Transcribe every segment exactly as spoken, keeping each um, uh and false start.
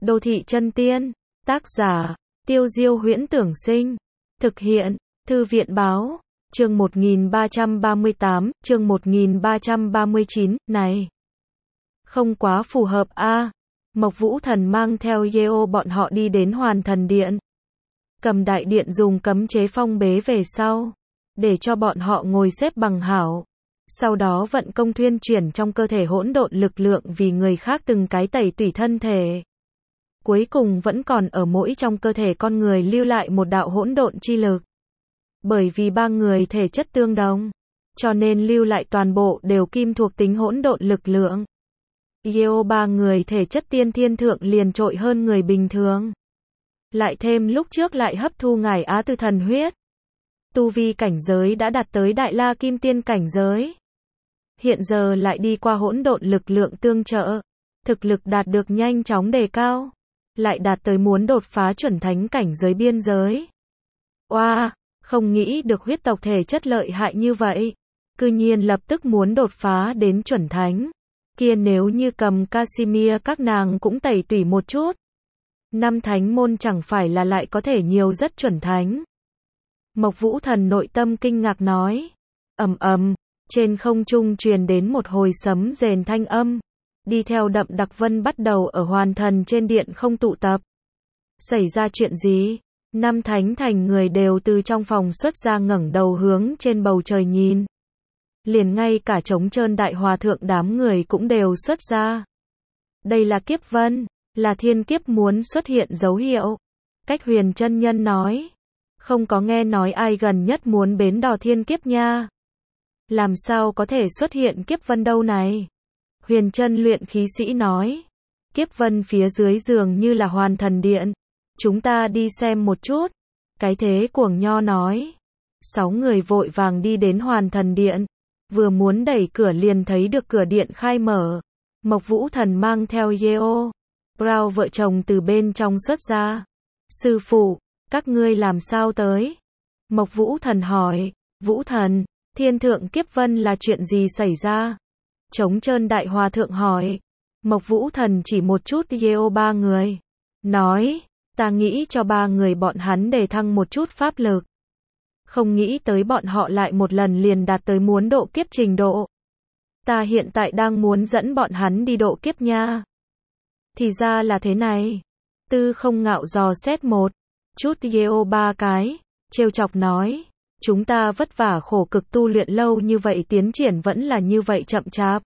Đô thị chân tiên. Tác giả, Tiêu Diêu Huyễn Tưởng Sinh. Thực hiện, Thư viện Báo. Chương một nghìn ba trăm ba mươi tám, chương một nghìn ba trăm ba mươi chín, này. Không quá phù hợp a à. Mộc Vũ Thần mang theo Yeo bọn họ đi đến Hoàn Thần Điện. Cầm đại điện dùng cấm chế phong bế về sau. Để cho bọn họ ngồi xếp bằng hảo. Sau đó vận công thuyên chuyển trong cơ thể hỗn độn lực lượng vì người khác từng cái tẩy tủy thân thể. Cuối cùng vẫn còn ở mỗi trong cơ thể con người lưu lại một đạo hỗn độn chi lực. Bởi vì ba người thể chất tương đồng, cho nên lưu lại toàn bộ đều kim thuộc tính hỗn độn lực lượng. Yeo ba người thể chất tiên thiên thượng liền trội hơn người bình thường. Lại thêm lúc trước lại hấp thu ngải Á Tư thần huyết. Tu vi cảnh giới đã đạt tới Đại La Kim Tiên cảnh giới. Hiện giờ lại đi qua hỗn độn lực lượng tương trợ, thực lực đạt được nhanh chóng đề cao, lại đạt tới muốn đột phá chuẩn thánh cảnh giới biên giới. Oa, wow, không nghĩ được huyết tộc thể chất lợi hại như vậy, cư nhiên lập tức muốn đột phá đến chuẩn thánh. Kia nếu như cầm Casimir các nàng cũng tẩy tủy một chút, năm thánh môn chẳng phải là lại có thể nhiều rất chuẩn thánh. Mộc Vũ Thần nội tâm kinh ngạc nói. Ầm ầm, trên không trung truyền đến một hồi sấm rền thanh âm. Đi theo đậm đặc vân bắt đầu ở Hoàn Thần trên điện không tụ tập. Xảy ra chuyện gì? Năm thánh thành người đều từ trong phòng xuất ra ngẩng đầu hướng trên bầu trời nhìn. Liền ngay cả Trống Trơn Đại Hòa Thượng đám người cũng đều xuất ra. Đây là kiếp vân, là thiên kiếp muốn xuất hiện dấu hiệu. Cách Huyền chân nhân nói. Không có nghe nói ai gần nhất muốn bến đò thiên kiếp nha. Làm sao có thể xuất hiện kiếp vân đâu này? Huyền chân luyện khí sĩ nói. Kiếp vân phía dưới giường như là Hoàn Thần Điện. Chúng ta đi xem một chút. Cái thế cuồng nho nói. Sáu người vội vàng đi đến Hoàn Thần Điện. Vừa muốn đẩy cửa liền thấy được cửa điện khai mở. Mộc Vũ Thần mang theo Yeo, Brown vợ chồng từ bên trong xuất ra. Sư phụ, các ngươi làm sao tới? Mộc Vũ Thần hỏi. Vũ Thần, thiên thượng kiếp vân là chuyện gì xảy ra? Trống Trơn Đại Hòa Thượng hỏi. Mộc Vũ Thần chỉ một chút Yeo ba người. Nói, ta nghĩ cho ba người bọn hắn đề thăng một chút pháp lực. Không nghĩ tới bọn họ lại một lần liền đạt tới muốn độ kiếp trình độ. Ta hiện tại đang muốn dẫn bọn hắn đi độ kiếp nha. Thì ra là thế này. Tư Không Ngạo dò xét một chút Yeo ba cái, trêu chọc nói. Chúng ta vất vả khổ cực tu luyện lâu như vậy tiến triển vẫn là như vậy chậm chạp.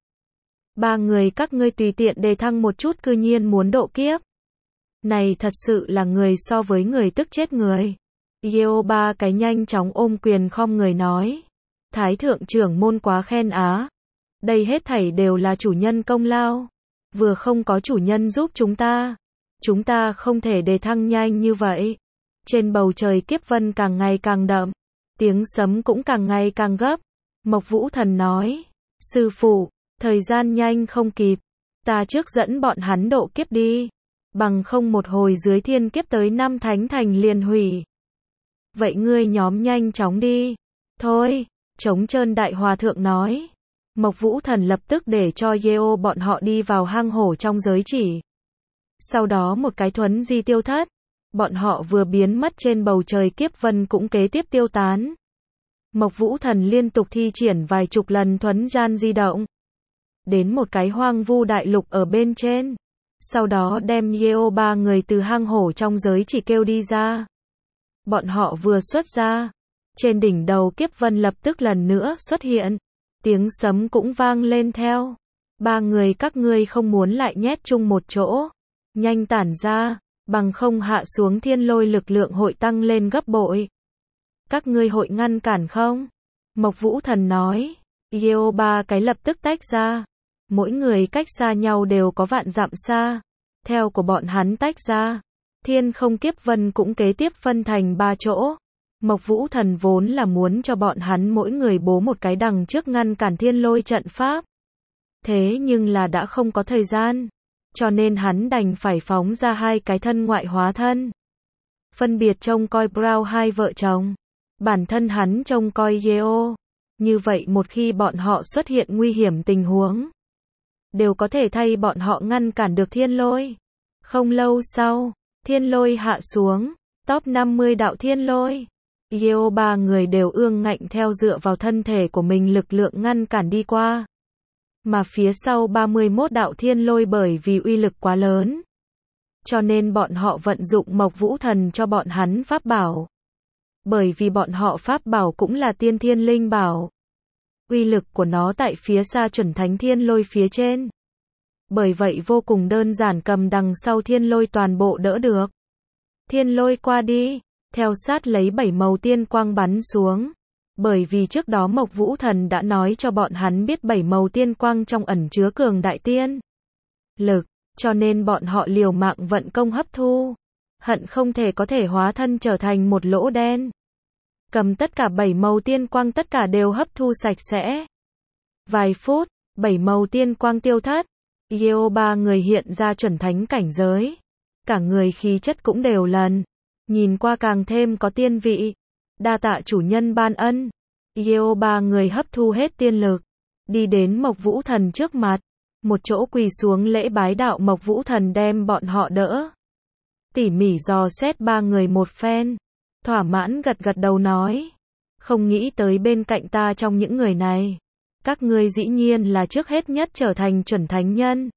Ba người các ngươi tùy tiện đề thăng một chút cư nhiên muốn độ kiếp. Này thật sự là người so với người tức chết người. Yeo ba cái nhanh chóng ôm quyền khom người nói. Thái thượng trưởng môn quá khen á. Đây hết thảy đều là chủ nhân công lao. Vừa không có chủ nhân giúp chúng ta. Chúng ta không thể đề thăng nhanh như vậy. Trên bầu trời kiếp vân càng ngày càng đậm. Tiếng sấm cũng càng ngày càng gấp. Mộc Vũ Thần nói. Sư phụ, thời gian nhanh không kịp. Ta trước dẫn bọn hắn độ kiếp đi. Bằng không một hồi dưới thiên kiếp tới năm thánh thành liền hủy. Vậy ngươi nhóm nhanh chóng đi. Thôi, Trống Trơn Đại Hòa Thượng nói. Mộc Vũ Thần lập tức để cho Yeo bọn họ đi vào hang hổ trong giới chỉ. Sau đó một cái thuấn di tiêu thất. Bọn họ vừa biến mất trên bầu trời kiếp vân cũng kế tiếp tiêu tán. Mộc Vũ Thần liên tục thi triển vài chục lần thuấn gian di động. Đến một cái hoang vu đại lục ở bên trên. Sau đó đem Yeo ba người từ hang hổ trong giới chỉ kêu đi ra. Bọn họ vừa xuất ra. Trên đỉnh đầu kiếp vân lập tức lần nữa xuất hiện. Tiếng sấm cũng vang lên theo. Ba người các ngươi không muốn lại nhét chung một chỗ. Nhanh tản ra. Bằng không hạ xuống thiên lôi lực lượng hội tăng lên gấp bội. Các ngươi hội ngăn cản không? Mộc Vũ Thần nói. Yeo ba cái lập tức tách ra. Mỗi người cách xa nhau đều có vạn dặm xa. Theo của bọn hắn tách ra. Thiên không kiếp vân cũng kế tiếp phân thành ba chỗ. Mộc Vũ Thần vốn là muốn cho bọn hắn mỗi người bố một cái đằng trước ngăn cản thiên lôi trận pháp. Thế nhưng là đã không có thời gian. Cho nên hắn đành phải phóng ra hai cái thân ngoại hóa thân. Phân biệt trông coi Brown hai vợ chồng. Bản thân hắn trông coi Yeo. Như vậy một khi bọn họ xuất hiện nguy hiểm tình huống. Đều có thể thay bọn họ ngăn cản được thiên lôi. Không lâu sau, thiên lôi hạ xuống, top năm mươi đạo thiên lôi. Yeo ba người đều ương ngạnh theo dựa vào thân thể của mình lực lượng ngăn cản đi qua. Mà phía sau ba mươi mốt đạo thiên lôi bởi vì uy lực quá lớn, cho nên bọn họ vận dụng Mộc Vũ Thần cho bọn hắn pháp bảo. Bởi vì bọn họ pháp bảo cũng là tiên thiên linh bảo. Uy lực của nó tại phía xa chuẩn thánh thiên lôi phía trên. Bởi vậy vô cùng đơn giản cầm đằng sau thiên lôi toàn bộ đỡ được. Thiên lôi qua đi, theo sát lấy bảy màu tiên quang bắn xuống. Bởi vì trước đó Mộc Vũ Thần đã nói cho bọn hắn biết bảy màu tiên quang trong ẩn chứa cường đại tiên lực, cho nên bọn họ liều mạng vận công hấp thu, hận không thể có thể hóa thân trở thành một lỗ đen. Cầm tất cả bảy màu tiên quang tất cả đều hấp thu sạch sẽ. Vài phút, bảy màu tiên quang tiêu thất, Yeo ba người hiện ra chuẩn thánh cảnh giới. Cả người khí chất cũng đều lần, nhìn qua càng thêm có tiên vị. Đa tạ chủ nhân ban ân. Yeo ba người hấp thu hết tiên lực, đi đến Mộc Vũ Thần trước mặt, một chỗ quỳ xuống lễ bái đạo. Mộc Vũ Thần đem bọn họ đỡ, tỉ mỉ dò xét ba người một phen, thỏa mãn gật gật đầu nói, không nghĩ tới bên cạnh ta trong những người này, các ngươi dĩ nhiên là trước hết nhất trở thành chuẩn thánh nhân.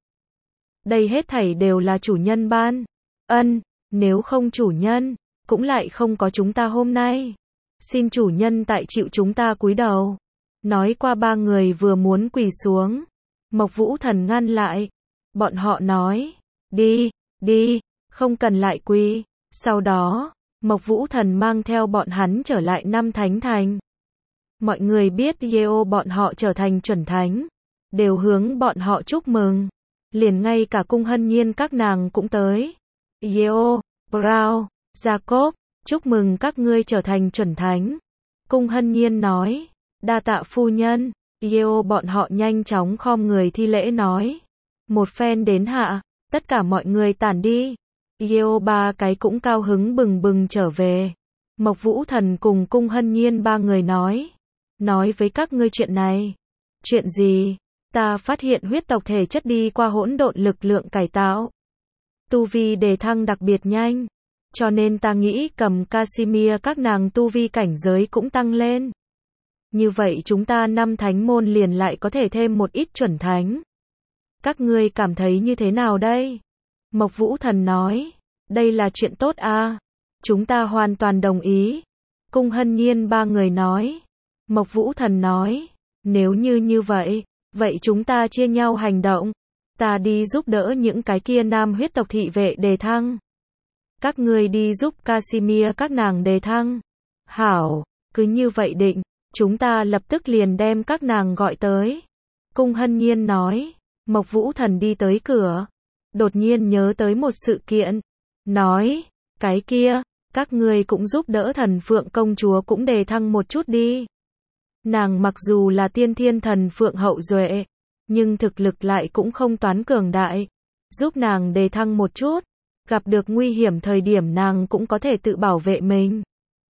Đây hết thảy đều là chủ nhân ban ân, nếu không chủ nhân, cũng lại không có chúng ta hôm nay. Xin chủ nhân tại chịu chúng ta cúi đầu. Nói qua ba người vừa muốn quỳ xuống, Mộc Vũ Thần ngăn lại. Bọn họ nói, đi, đi, không cần lại quỳ. Sau đó, Mộc Vũ Thần mang theo bọn hắn trở lại Năm Thánh Thành. Mọi người biết Yeo bọn họ trở thành chuẩn thánh, đều hướng bọn họ chúc mừng. Liền ngay cả Cung Hân Nhiên các nàng cũng tới. Yeo, Brown, Jacob, chúc mừng các ngươi trở thành chuẩn thánh. Cung Hân Nhiên nói, đa tạ phu nhân. Yeo bọn họ nhanh chóng khom người thi lễ nói, một phen đến hạ, tất cả mọi người tản đi. Yeo ba cái cũng cao hứng bừng bừng trở về. Mộc Vũ Thần cùng Cung Hân Nhiên ba người nói, nói với các ngươi chuyện này. Chuyện gì? Ta phát hiện huyết tộc thể chất đi qua hỗn độn lực lượng cải tạo, tu vi đề thăng đặc biệt nhanh, cho nên ta nghĩ cầm Casimir các nàng tu vi cảnh giới cũng tăng lên. Như vậy chúng ta năm thánh môn liền lại có thể thêm một ít chuẩn thánh. Các ngươi cảm thấy như thế nào đây? Mộc Vũ Thần nói, đây là chuyện tốt à? Chúng ta hoàn toàn đồng ý. Cung Hân Nhiên ba người nói. Mộc Vũ Thần nói, nếu như như vậy, vậy chúng ta chia nhau hành động. Ta đi giúp đỡ những cái kia nam huyết tộc thị vệ đề thăng. Các ngươi đi giúp Casimir các nàng đề thăng. Hảo, cứ như vậy định, chúng ta lập tức liền đem các nàng gọi tới. Cung Hân Nhiên nói. Mộc Vũ Thần đi tới cửa, đột nhiên nhớ tới một sự kiện, nói, cái kia, các ngươi cũng giúp đỡ Thần Phượng công chúa cũng đề thăng một chút đi. Nàng mặc dù là tiên thiên thần phượng hậu duệ, nhưng thực lực lại cũng không toán cường đại, giúp nàng đề thăng một chút, gặp được nguy hiểm thời điểm nàng cũng có thể tự bảo vệ mình.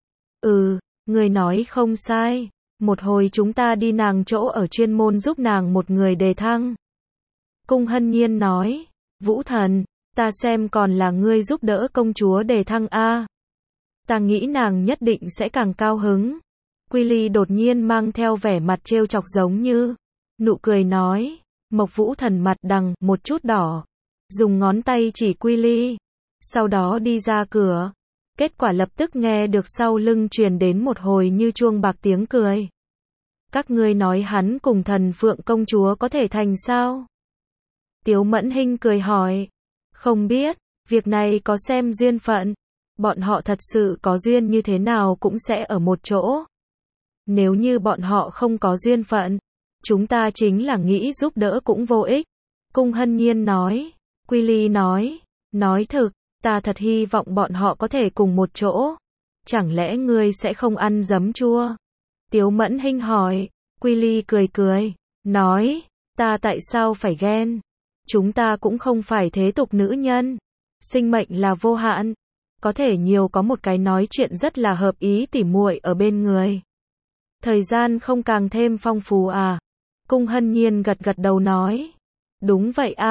Ừ, người nói không sai, một hồi chúng ta đi nàng chỗ ở chuyên môn giúp nàng một người đề thăng. Cung Hân Nhiên nói, Vũ Thần, ta xem còn là ngươi giúp đỡ công chúa đề thăng a. Ta nghĩ nàng nhất định sẽ càng cao hứng. Quy Ly đột nhiên mang theo vẻ mặt trêu chọc giống như nụ cười nói. Mộc Vũ Thần mặt đằng một chút đỏ, dùng ngón tay chỉ Quy Ly, sau đó đi ra cửa. Kết quả lập tức nghe được sau lưng truyền đến một hồi như chuông bạc tiếng cười. Các ngươi nói hắn cùng Thần Phượng công chúa có thể thành sao? Tiếu Mẫn Hinh cười hỏi. Không biết, việc này có xem duyên phận. Bọn họ thật sự có duyên như thế nào cũng sẽ ở một chỗ. Nếu như bọn họ không có duyên phận, chúng ta chính là nghĩ giúp đỡ cũng vô ích. Cung Hân Nhiên nói. Quy Ly nói. Nói thực, ta thật hy vọng bọn họ có thể cùng một chỗ. Chẳng lẽ ngươi sẽ không ăn giấm chua? Tiếu Mẫn Hinh hỏi. Quy Ly cười cười, nói, ta tại sao phải ghen? Chúng ta cũng không phải thế tục nữ nhân. Sinh mệnh là vô hạn. Có thể nhiều có một cái nói chuyện rất là hợp ý tỉ muội ở bên người. Thời gian không càng thêm phong phú à? Cung Hân Nhiên gật gật đầu nói. Đúng vậy a.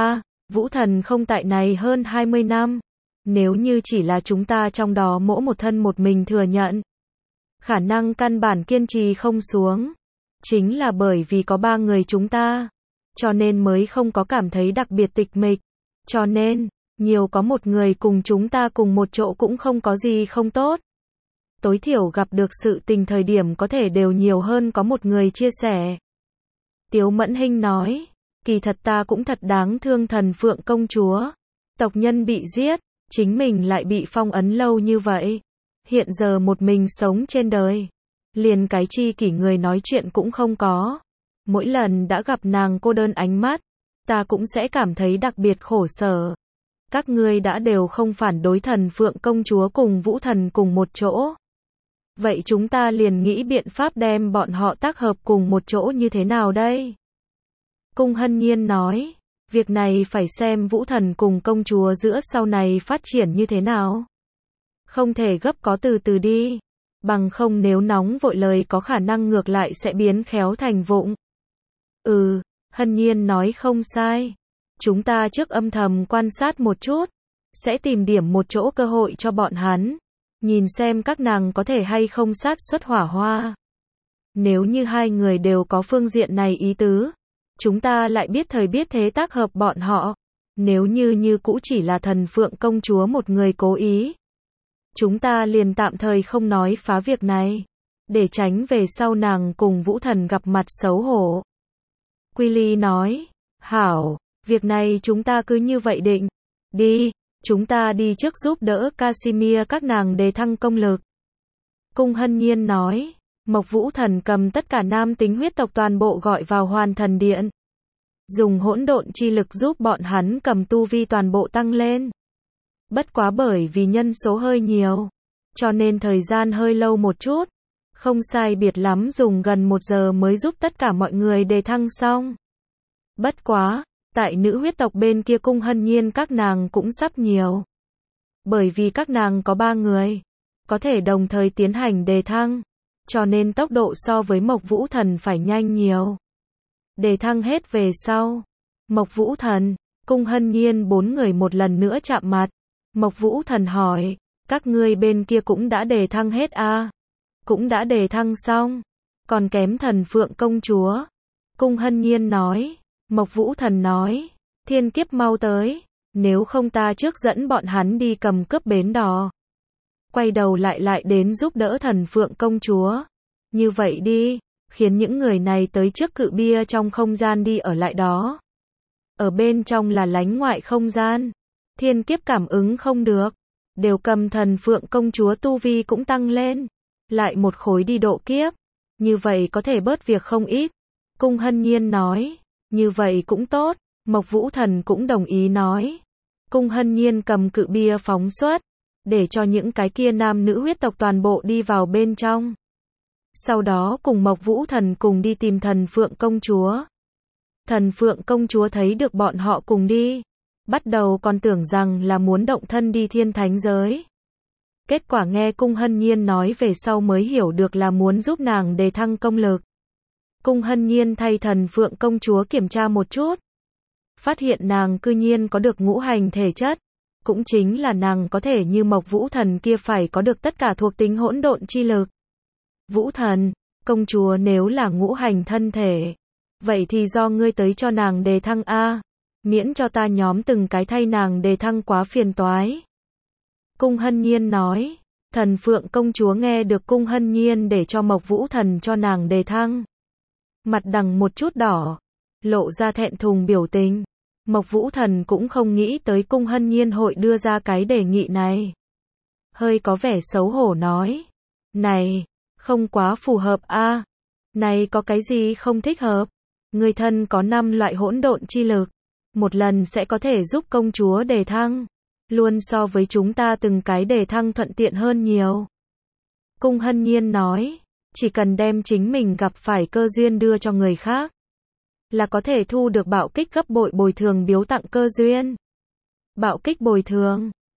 Vũ Thần không tại này hơn hai mươi năm. Nếu như chỉ là chúng ta trong đó mỗi một thân một mình thừa nhận, khả năng căn bản kiên trì không xuống. Chính là bởi vì có ba người chúng ta, cho nên mới không có cảm thấy đặc biệt tịch mịch. Cho nên, nhiều có một người cùng chúng ta cùng một chỗ cũng không có gì không tốt. Tối thiểu gặp được sự tình thời điểm có thể đều nhiều hơn có một người chia sẻ. Tiếu Mẫn Hinh nói, kỳ thật ta cũng thật đáng thương Thần Phượng công chúa. Tộc nhân bị giết, chính mình lại bị phong ấn lâu như vậy. Hiện giờ một mình sống trên đời. Liền cái chi kỷ người nói chuyện cũng không có. Mỗi lần đã gặp nàng cô đơn ánh mắt, ta cũng sẽ cảm thấy đặc biệt khổ sở. Các ngươi đã đều không phản đối Thần Phượng công chúa cùng Vũ Thần cùng một chỗ. Vậy chúng ta liền nghĩ biện pháp đem bọn họ tác hợp cùng một chỗ như thế nào đây? Cung Hân Nhiên nói, việc này phải xem Vũ Thần cùng công chúa giữa sau này phát triển như thế nào. Không thể gấp có từ từ đi. Bằng không nếu nóng vội lời có khả năng ngược lại sẽ biến khéo thành vụng. Ừ, Hân Nhiên nói không sai. Chúng ta trước âm thầm quan sát một chút. Sẽ tìm điểm một chỗ cơ hội cho bọn hắn. Nhìn xem các nàng có thể hay không sát xuất hỏa hoa. Nếu như hai người đều có phương diện này ý tứ, chúng ta lại biết thời biết thế tác hợp bọn họ. Nếu như như cũ chỉ là Thần Phượng công chúa một người cố ý, chúng ta liền tạm thời không nói phá việc này, để tránh về sau nàng cùng Vũ Thần gặp mặt xấu hổ. Quy Ly nói, hảo, việc này chúng ta cứ như vậy định. Đi, chúng ta đi trước giúp đỡ Casimir các nàng đề thăng công lực. Cung Hân Nhiên nói, Mộc Vũ Thần cầm tất cả nam tính huyết tộc toàn bộ gọi vào Hoàn Thần Điện. Dùng hỗn độn chi lực giúp bọn hắn cầm tu vi toàn bộ tăng lên. Bất quá bởi vì nhân số hơi nhiều, cho nên thời gian hơi lâu một chút. Không sai biệt lắm dùng gần một giờ mới giúp tất cả mọi người đề thăng xong. Bất quá, tại nữ huyết tộc bên kia Cung Hân Nhiên các nàng cũng sắp nhiều. Bởi vì các nàng có ba người, có thể đồng thời tiến hành đề thăng, cho nên tốc độ so với Mộc Vũ Thần phải nhanh nhiều. Đề thăng hết về sau, Mộc Vũ Thần, Cung Hân Nhiên bốn người một lần nữa chạm mặt. Mộc Vũ Thần hỏi, các ngươi bên kia cũng đã đề thăng hết à? Cũng đã đề thăng xong, còn kém Thần Phượng công chúa. Cung Hân Nhiên nói, Mộc Vũ Thần nói, thiên kiếp mau tới, nếu không ta trước dẫn bọn hắn đi cầm cướp bến đò. Quay đầu lại lại đến giúp đỡ Thần Phượng công chúa. Như vậy đi, khiến những người này tới trước cự bia trong không gian đi ở lại đó. Ở bên trong là lánh ngoại không gian. Thiên kiếp cảm ứng không được. Đều cầm Thần Phượng công chúa tu vi cũng tăng lên. Lại một khối đi độ kiếp. Như vậy có thể bớt việc không ít. Cung Hân Nhiên nói. Như vậy cũng tốt. Mộc Vũ Thần cũng đồng ý nói. Cung Hân Nhiên cầm cự bia phóng xuất. Để cho những cái kia nam nữ huyết tộc toàn bộ đi vào bên trong. Sau đó cùng Mộc Vũ Thần cùng đi tìm Thần Phượng công chúa. Thần Phượng công chúa thấy được bọn họ cùng đi. Bắt đầu còn tưởng rằng là muốn động thân đi thiên thánh giới. Kết quả nghe Cung Hân Nhiên nói về sau mới hiểu được là muốn giúp nàng đề thăng công lực. Cung Hân Nhiên thay Thần Phượng công chúa kiểm tra một chút. Phát hiện nàng cư nhiên có được ngũ hành thể chất. Cũng chính là nàng có thể như Mộc Vũ Thần kia phải có được tất cả thuộc tính hỗn độn chi lực. Vũ Thần, công chúa nếu là ngũ hành thân thể, vậy thì do ngươi tới cho nàng đề thăng a, miễn cho ta nhóm từng cái thay nàng đề thăng quá phiền toái. Cung Hân Nhiên nói, Thần Phượng công chúa nghe được Cung Hân Nhiên để cho Mộc Vũ Thần cho nàng đề thăng. Mặt đằng một chút đỏ, lộ ra thẹn thùng biểu tình. Mộc Vũ Thần cũng không nghĩ tới Cung Hân Nhiên hội đưa ra cái đề nghị này. Hơi có vẻ xấu hổ nói, này, không quá phù hợp a. À. Này có cái gì không thích hợp? Người thân có năm loại hỗn độn chi lực, một lần sẽ có thể giúp công chúa đề thăng, luôn so với chúng ta từng cái đề thăng thuận tiện hơn nhiều. Cung Hân Nhiên nói, chỉ cần đem chính mình gặp phải cơ duyên đưa cho người khác, là có thể thu được bạo kích gấp bội bồi thường biếu tặng cơ duyên. Bạo kích bồi thường,